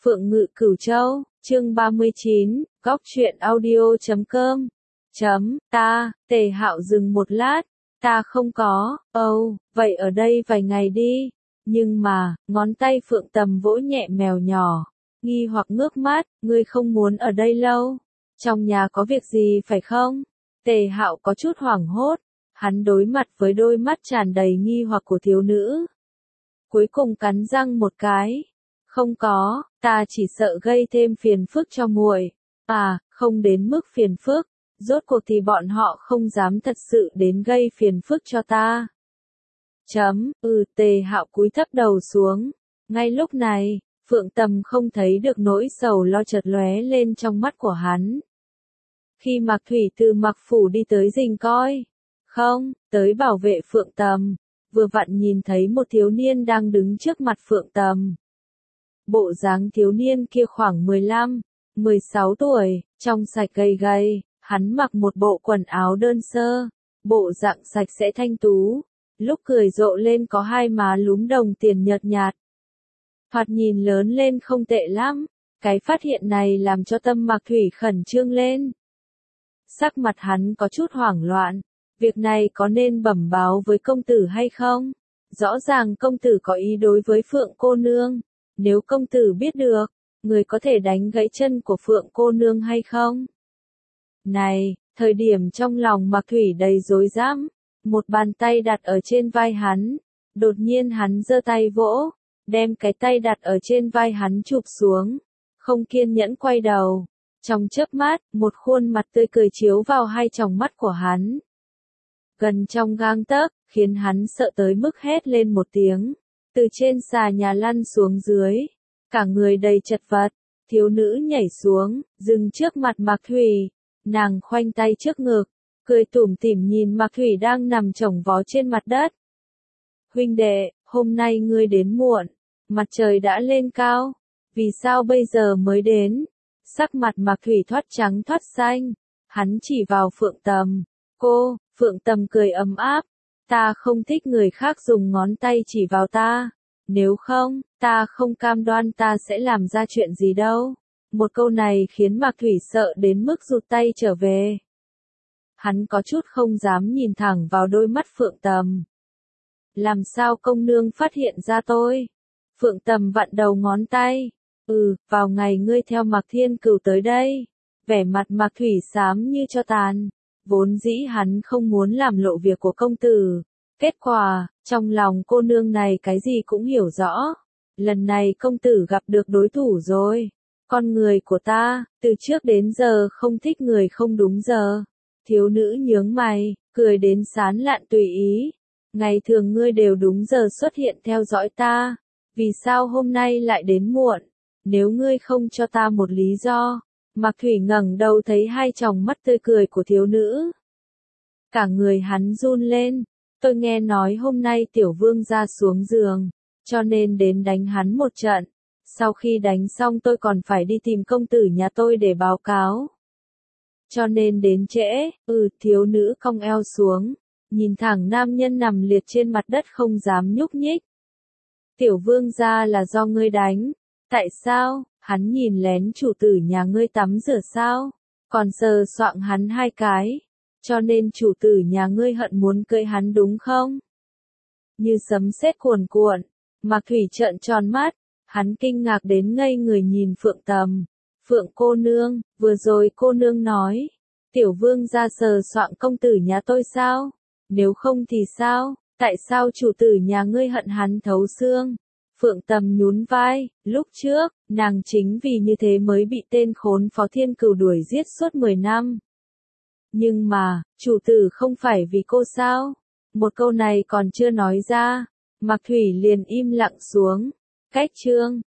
Phượng Ngự Cửu Châu, chương 39, góc truyện audio.com. Tề Hạo dừng một lát, ta không có, vậy ở đây vài ngày đi. Nhưng mà, ngón tay Phượng Tầm vỗ nhẹ mèo nhỏ, nghi hoặc ngước mắt, ngươi không muốn ở đây lâu. Trong nhà có việc gì phải không? Tề Hạo có chút hoảng hốt, hắn đối mặt với đôi mắt tràn đầy nghi hoặc của thiếu nữ. Cuối cùng cắn răng một cái. Không có, ta chỉ sợ gây thêm phiền phức cho muội. À, không đến mức phiền phức, rốt cuộc thì bọn họ không dám thật sự đến gây phiền phức cho ta. Tề Hạo cúi thấp đầu xuống. Ngay lúc này, Phượng Tầm không thấy được nỗi sầu lo chợt lóe lên trong mắt của hắn. Khi Mạc Thủy từ Mạc Phủ đi tới Dình Coi, tới bảo vệ Phượng Tầm, vừa vặn nhìn thấy một thiếu niên đang đứng trước mặt Phượng Tầm. Bộ dáng thiếu niên kia khoảng 15, 16 tuổi, trong sạch gầy gầy, hắn mặc một bộ quần áo đơn sơ, bộ dạng sạch sẽ thanh tú, lúc cười rộ lên có hai má lúm đồng tiền nhợt nhạt. Thoạt nhìn lớn lên không tệ lắm, cái phát hiện này làm cho tâm Mạc Thủy khẩn trương lên. Sắc mặt hắn có chút hoảng loạn, việc này có nên bẩm báo với công tử hay không? Rõ ràng công tử có ý đối với Phượng cô nương. Nếu công tử biết được, người có thể đánh gãy chân của Phượng cô nương hay không? Này, thời điểm trong lòng Mạc Thủy đầy rối rắm, một bàn tay đặt ở trên vai hắn, đột nhiên hắn giơ tay vỗ, đem cái tay đặt ở trên vai hắn chụp xuống, không kiên nhẫn quay đầu. Trong chớp mắt, một khuôn mặt tươi cười chiếu vào hai tròng mắt của hắn. Gần trong gang tấc, khiến hắn sợ tới mức hét lên một tiếng. Từ trên xà nhà lăn xuống dưới, cả người đầy chật vật, thiếu nữ nhảy xuống, dừng trước mặt Mạc Thủy, nàng khoanh tay trước ngực, cười tủm tỉm nhìn Mạc Thủy đang nằm chồng vó trên mặt đất. Huynh đệ, hôm nay ngươi đến muộn, mặt trời đã lên cao, vì sao bây giờ mới đến? Sắc mặt Mạc Thủy thoát trắng thoát xanh, hắn chỉ vào Phượng Tầm, Phượng Tầm cười ấm áp. Ta không thích người khác dùng ngón tay chỉ vào ta. Nếu không, ta không cam đoan ta sẽ làm ra chuyện gì đâu. Một câu này khiến Mạc Thủy sợ đến mức rụt tay trở về. Hắn có chút không dám nhìn thẳng vào đôi mắt Phượng Tầm. Làm sao công nương phát hiện ra tôi? Phượng Tầm vặn đầu ngón tay. Vào ngày ngươi theo Mạc Thiên Cửu tới đây. Vẻ mặt Mạc Thủy xám như cho tàn. Vốn dĩ hắn không muốn làm lộ việc của công tử. Kết quả, trong lòng cô nương này cái gì cũng hiểu rõ. Lần này công tử gặp được đối thủ rồi. Con người của ta, từ trước đến giờ không thích người không đúng giờ. Thiếu nữ nhướng mày, cười đến sán lạn tùy ý. Ngày thường ngươi đều đúng giờ xuất hiện theo dõi ta. Vì sao hôm nay lại đến muộn? Nếu ngươi không cho ta một lý do. Mạc Thủy ngẩng đầu thấy hai tròng mắt tươi cười của thiếu nữ. Cả người hắn run lên. Tôi nghe nói hôm nay tiểu vương ra xuống giường, cho nên đến đánh hắn một trận. Sau khi đánh xong tôi còn phải đi tìm công tử nhà tôi để báo cáo. Cho nên đến trễ, thiếu nữ cong eo xuống, nhìn thẳng nam nhân nằm liệt trên mặt đất không dám nhúc nhích. Tiểu vương ra là do ngươi đánh. Tại sao? Hắn nhìn lén chủ tử nhà ngươi tắm rửa sao? Còn sờ soạng hắn hai cái. Cho nên chủ tử nhà ngươi hận muốn cưỡi hắn đúng không? Như sấm sét cuồn cuộn, Mạc Thủy trợn tròn mắt, hắn kinh ngạc đến ngây người nhìn Phượng Tầm. Phượng cô nương, vừa rồi cô nương nói, tiểu vương ra sờ soạng công tử nhà tôi sao? Nếu không thì sao? Tại sao chủ tử nhà ngươi hận hắn thấu xương? Phượng Tầm nhún vai, lúc trước, nàng chính vì như thế mới bị tên khốn Phó Thiên Cửu đuổi giết suốt 10 năm. Nhưng mà, chủ tử không phải vì cô sao? Một câu này còn chưa nói ra, Mạc Thủy liền im lặng xuống. Cách chương